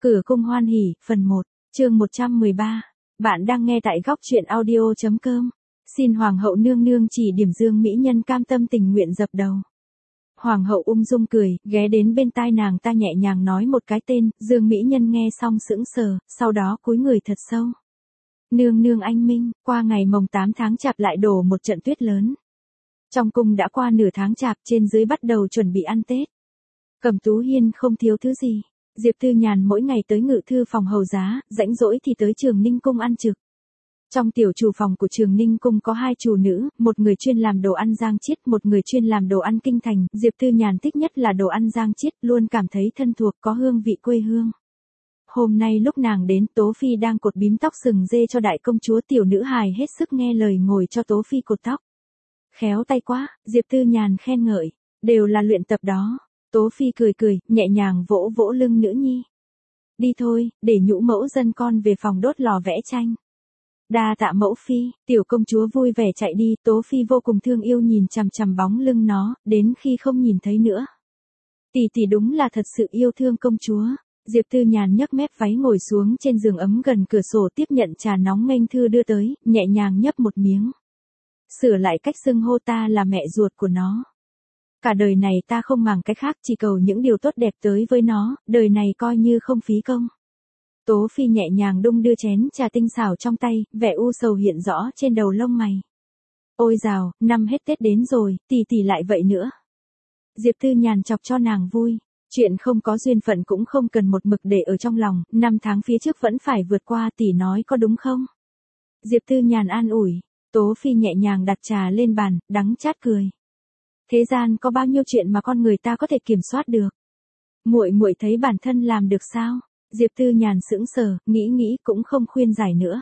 Cửa cung hoan hỉ, phần 1, chương 113. Bạn đang nghe tại góc truyện audio.com. Xin Hoàng hậu nương nương chỉ điểm Dương mỹ nhân cam tâm tình nguyện dập đầu. Hoàng hậu ung dung cười, ghé đến bên tai nàng ta nhẹ nhàng nói một cái tên, Dương mỹ nhân nghe xong sững sờ, sau đó cúi người thật sâu. Nương nương anh minh, qua ngày mồng 8 tháng chạp lại đổ một trận tuyết lớn. Trong cung đã qua nửa tháng chạp, trên dưới bắt đầu chuẩn bị ăn Tết. Cẩm Tú Hiên không thiếu thứ gì. Diệp Tư Nhàn mỗi ngày tới ngự thư phòng hầu giá, rảnh rỗi thì tới Trường Ninh cung ăn trực. Trong tiểu chủ phòng của Trường Ninh cung có hai chủ nữ, một người chuyên làm đồ ăn Giang Chiết, một người chuyên làm đồ ăn Kinh Thành. Diệp Tư Nhàn thích nhất là đồ ăn Giang Chiết, luôn cảm thấy thân thuộc, có hương vị quê hương. Hôm nay lúc nàng đến, Tố Phi đang cột bím tóc sừng dê cho đại công chúa, tiểu nữ hài hết sức nghe lời ngồi cho Tố Phi cột tóc. Khéo tay quá, Diệp Tư Nhàn khen ngợi, đều là luyện tập đó. Tố Phi cười cười, nhẹ nhàng vỗ vỗ lưng nữ nhi. Đi thôi, để nhũ mẫu dân con về phòng đốt lò vẽ tranh. Đa tạ mẫu phi, tiểu công chúa vui vẻ chạy đi, Tố Phi vô cùng thương yêu nhìn chằm chằm bóng lưng nó, đến khi không nhìn thấy nữa. Tỷ tỷ đúng là thật sự yêu thương công chúa. Diệp Tư Nhàn nhấc mép váy ngồi xuống trên giường ấm gần cửa sổ, tiếp nhận trà nóng nghênh thư đưa tới, nhẹ nhàng nhấp một miếng. Sửa lại cách xưng hô ta là mẹ ruột của nó. Cả đời này ta không màng cái khác, chỉ cầu những điều tốt đẹp tới với nó, đời này coi như không phí công. Tố Phi nhẹ nhàng đung đưa chén trà tinh xảo trong tay, vẻ u sầu hiện rõ trên đầu lông mày. Ôi dào, năm hết Tết đến rồi, tỷ tỷ lại vậy nữa. Diệp Tư Nhàn chọc cho nàng vui. Chuyện không có duyên phận cũng không cần một mực để ở trong lòng, 5 tháng phía trước vẫn phải vượt qua, tỷ nói có đúng không? Diệp Tư Nhàn an ủi. Tố Phi nhẹ nhàng đặt trà lên bàn, đắng chát cười. Thế gian có bao nhiêu chuyện mà con người ta có thể kiểm soát được? Muội muội thấy bản thân làm được sao? Diệp Tư Nhàn sững sờ, nghĩ cũng không khuyên giải nữa.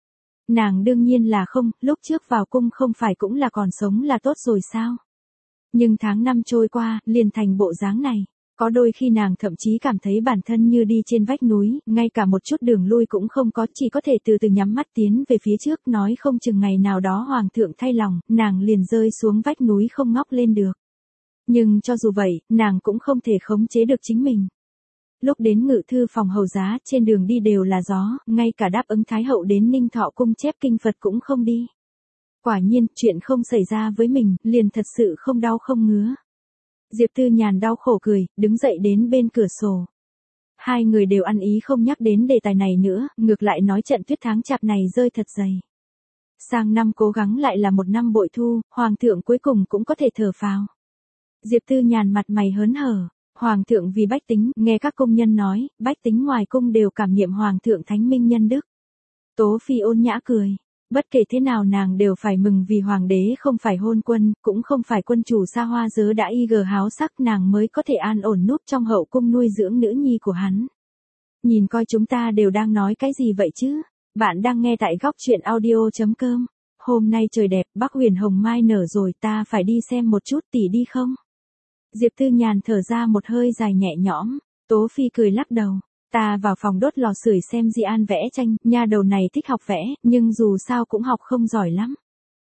Nàng đương nhiên là không, lúc trước vào cung không phải cũng là còn sống là tốt rồi sao? Nhưng tháng năm trôi qua, liền thành bộ dáng này. Có đôi khi nàng thậm chí cảm thấy bản thân như đi trên vách núi, ngay cả một chút đường lui cũng không có, chỉ có thể từ từ nhắm mắt tiến về phía trước, nói không chừng ngày nào đó hoàng thượng thay lòng, nàng liền rơi xuống vách núi không ngóc lên được. Nhưng cho dù vậy, nàng cũng không thể khống chế được chính mình. Lúc đến ngự thư phòng hầu giá, trên đường đi đều là gió, ngay cả đáp ứng Thái hậu đến Ninh Thọ cung chép kinh Phật cũng không đi. Quả nhiên, chuyện không xảy ra với mình, liền thật sự không đau không ngứa. Diệp Tư Nhàn đau khổ cười, đứng dậy đến bên cửa sổ. Hai người đều ăn ý không nhắc đến đề tài này nữa, ngược lại nói trận tuyết tháng chạp này rơi thật dày. Sang năm cố gắng lại là một năm bội thu, hoàng thượng cuối cùng cũng có thể thở phào. Diệp Tư Nhàn mặt mày hớn hở, hoàng thượng vì bách tính, nghe các công nhân nói, bách tính ngoài cung đều cảm niệm hoàng thượng thánh minh nhân đức. Tố Phi ôn nhã cười. Bất kể thế nào nàng đều phải mừng vì hoàng đế không phải hôn quân, cũng không phải quân chủ xa hoa dớ đã háo sắc, nàng mới có thể an ổn núp trong hậu cung nuôi dưỡng nữ nhi của hắn. Nhìn coi chúng ta đều đang nói cái gì vậy chứ? Bạn đang nghe tại góc truyện audio.com. Hôm nay trời đẹp, Bắc Huyền hồng mai nở rồi, ta phải đi xem một chút, tỷ đi không? Diệp Tư Nhàn thở ra một hơi dài nhẹ nhõm. Tố Phi cười lắc đầu. Ta vào phòng đốt lò sưởi xem Di An vẽ tranh, nha đầu này thích học vẽ, nhưng dù sao cũng học không giỏi lắm.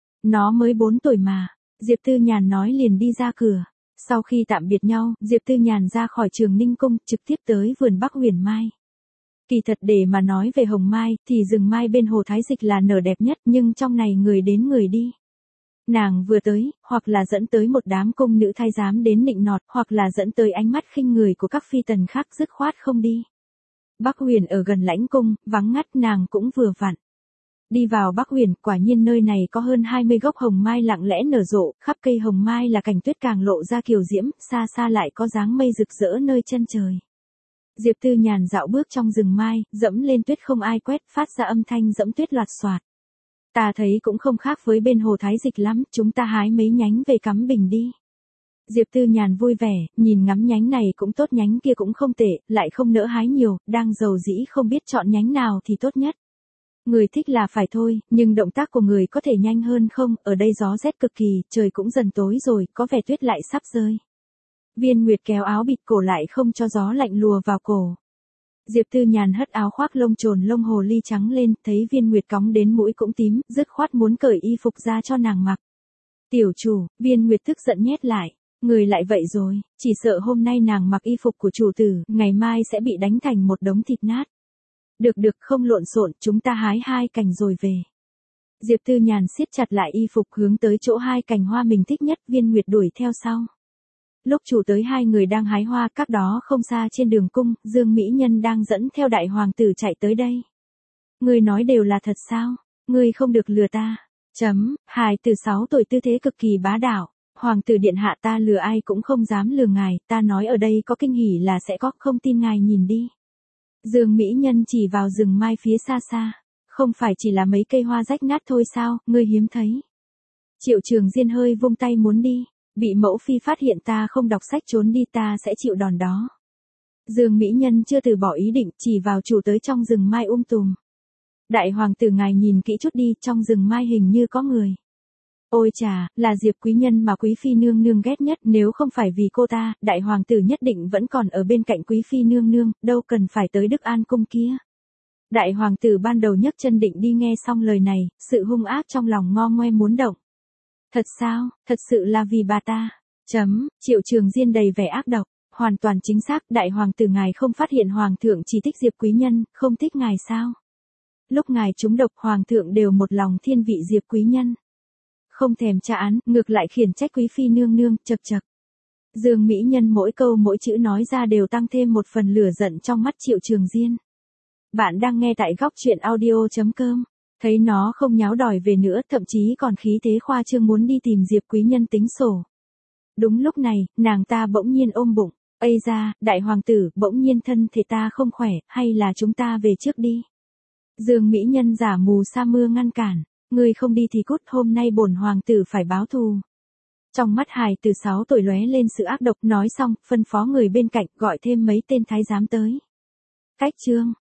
Nó mới 4 tuổi mà. Diệp Tư Nhàn nói liền đi ra cửa. Sau khi tạm biệt nhau, Diệp Tư Nhàn ra khỏi Trường Ninh cung, trực tiếp tới vườn Bắc Huyền Mai. Kỳ thật để mà nói về hồng mai, thì rừng mai bên hồ Thái Dịch là nở đẹp nhất, nhưng trong này người đến người đi. Nàng vừa tới, hoặc là dẫn tới một đám cung nữ thái giám đến nịnh nọt, hoặc là dẫn tới ánh mắt khinh người của các phi tần khác, dứt khoát không đi. Bắc Huyền ở gần lãnh cung, vắng ngắt, nàng cũng vừa vặn. Đi vào Bắc Huyền, quả nhiên nơi này có hơn 20 gốc hồng mai lặng lẽ nở rộ, khắp cây hồng mai là cảnh tuyết càng lộ ra kiều diễm, xa xa lại có dáng mây rực rỡ nơi chân trời. Diệp Tư Nhàn dạo bước trong rừng mai, dẫm lên tuyết không ai quét, phát ra âm thanh dẫm tuyết loạt xoạt. Ta thấy cũng không khác với bên hồ Thái Dịch lắm, chúng ta hái mấy nhánh về cắm bình đi. Diệp Tư Nhàn vui vẻ, nhìn ngắm nhánh này cũng tốt nhánh kia cũng không tệ, lại không nỡ hái nhiều, đang giàu dĩ không biết chọn nhánh nào thì tốt nhất. Người thích là phải thôi, nhưng động tác của người có thể nhanh hơn không, ở đây gió rét cực kỳ, trời cũng dần tối rồi, có vẻ tuyết lại sắp rơi. Viên Nguyệt kéo áo bịt cổ lại không cho gió lạnh lùa vào cổ. Diệp Tư Nhàn hất áo khoác lông trồn lông hồ ly trắng lên, thấy Viên Nguyệt cóng đến mũi cũng tím, dứt khoát muốn cởi y phục ra cho nàng mặc. Tiểu chủ, Viên Nguyệt tức giận nhét lại. Người lại vậy rồi, chỉ sợ hôm nay nàng mặc y phục của chủ tử, ngày mai sẽ bị đánh thành một đống thịt nát. Được không lộn xộn, chúng ta hái 2 cành rồi về. Diệp Tư Nhàn siết chặt lại y phục hướng tới chỗ 2 cành hoa mình thích nhất, Viên Nguyệt đuổi theo sau. Lúc chủ tới 2 người đang hái hoa, cách đó không xa trên đường cung, Dương Mỹ Nhân đang dẫn theo đại hoàng tử chạy tới đây. Ngươi nói đều là thật sao? Ngươi không được lừa ta. Hài từ 6 tuổi tư thế cực kỳ bá đạo. Hoàng tử điện hạ, ta lừa ai cũng không dám lừa ngài, ta nói ở đây có kinh hỉ là sẽ có, không tin ngài nhìn đi. Dương Mỹ Nhân chỉ vào rừng mai phía xa xa. Không phải chỉ là mấy cây hoa rách nát thôi sao, ngươi hiếm thấy. Triệu Trường Diên hơi vung tay muốn đi. Bị mẫu phi phát hiện ta không đọc sách trốn đi, ta sẽ chịu đòn đó. Dương Mỹ Nhân chưa từ bỏ ý định, chỉ vào chủ tới trong rừng mai tùm. Đại hoàng tử, ngài nhìn kỹ chút đi, trong rừng mai hình như có người. Ôi chà, là Diệp quý nhân mà quý phi nương nương ghét nhất, nếu không phải vì cô ta, đại hoàng tử nhất định vẫn còn ở bên cạnh quý phi nương nương, đâu cần phải tới Đức An cung kia. Đại hoàng tử ban đầu nhấc chân định đi, nghe xong lời này, sự hung ác trong lòng ngo ngoe muốn động. Thật sao, thật sự là vì bà ta. Triệu Trường Diên đầy vẻ ác độc. Hoàn toàn chính xác, đại hoàng tử, ngài không phát hiện hoàng thượng chỉ thích Diệp quý nhân, không thích ngài sao? Lúc ngài trúng độc, hoàng thượng đều một lòng thiên vị Diệp quý nhân. Không thèm tra án, ngược lại khiển trách quý phi nương nương, chậc. Dương Mỹ Nhân mỗi câu mỗi chữ nói ra đều tăng thêm một phần lửa giận trong mắt Triệu Trường Diên. Bạn đang nghe tại góc truyện audio.com. Thấy nó không nháo đòi về nữa, thậm chí còn khí thế khoa trương muốn đi tìm Diệp quý nhân tính sổ. Đúng lúc này, nàng ta bỗng nhiên ôm bụng. Ây da, đại hoàng tử, bỗng nhiên thân thể ta không khỏe, hay là chúng ta về trước đi. Dương Mỹ Nhân giả mù sa mưa ngăn cản. Ngươi không đi thì cút, hôm nay bổn hoàng tử phải báo thù. Trong mắt hài từ 6 tuổi lóe lên sự ác độc, nói xong, phân phó người bên cạnh gọi thêm mấy tên thái giám tới. Cách chương.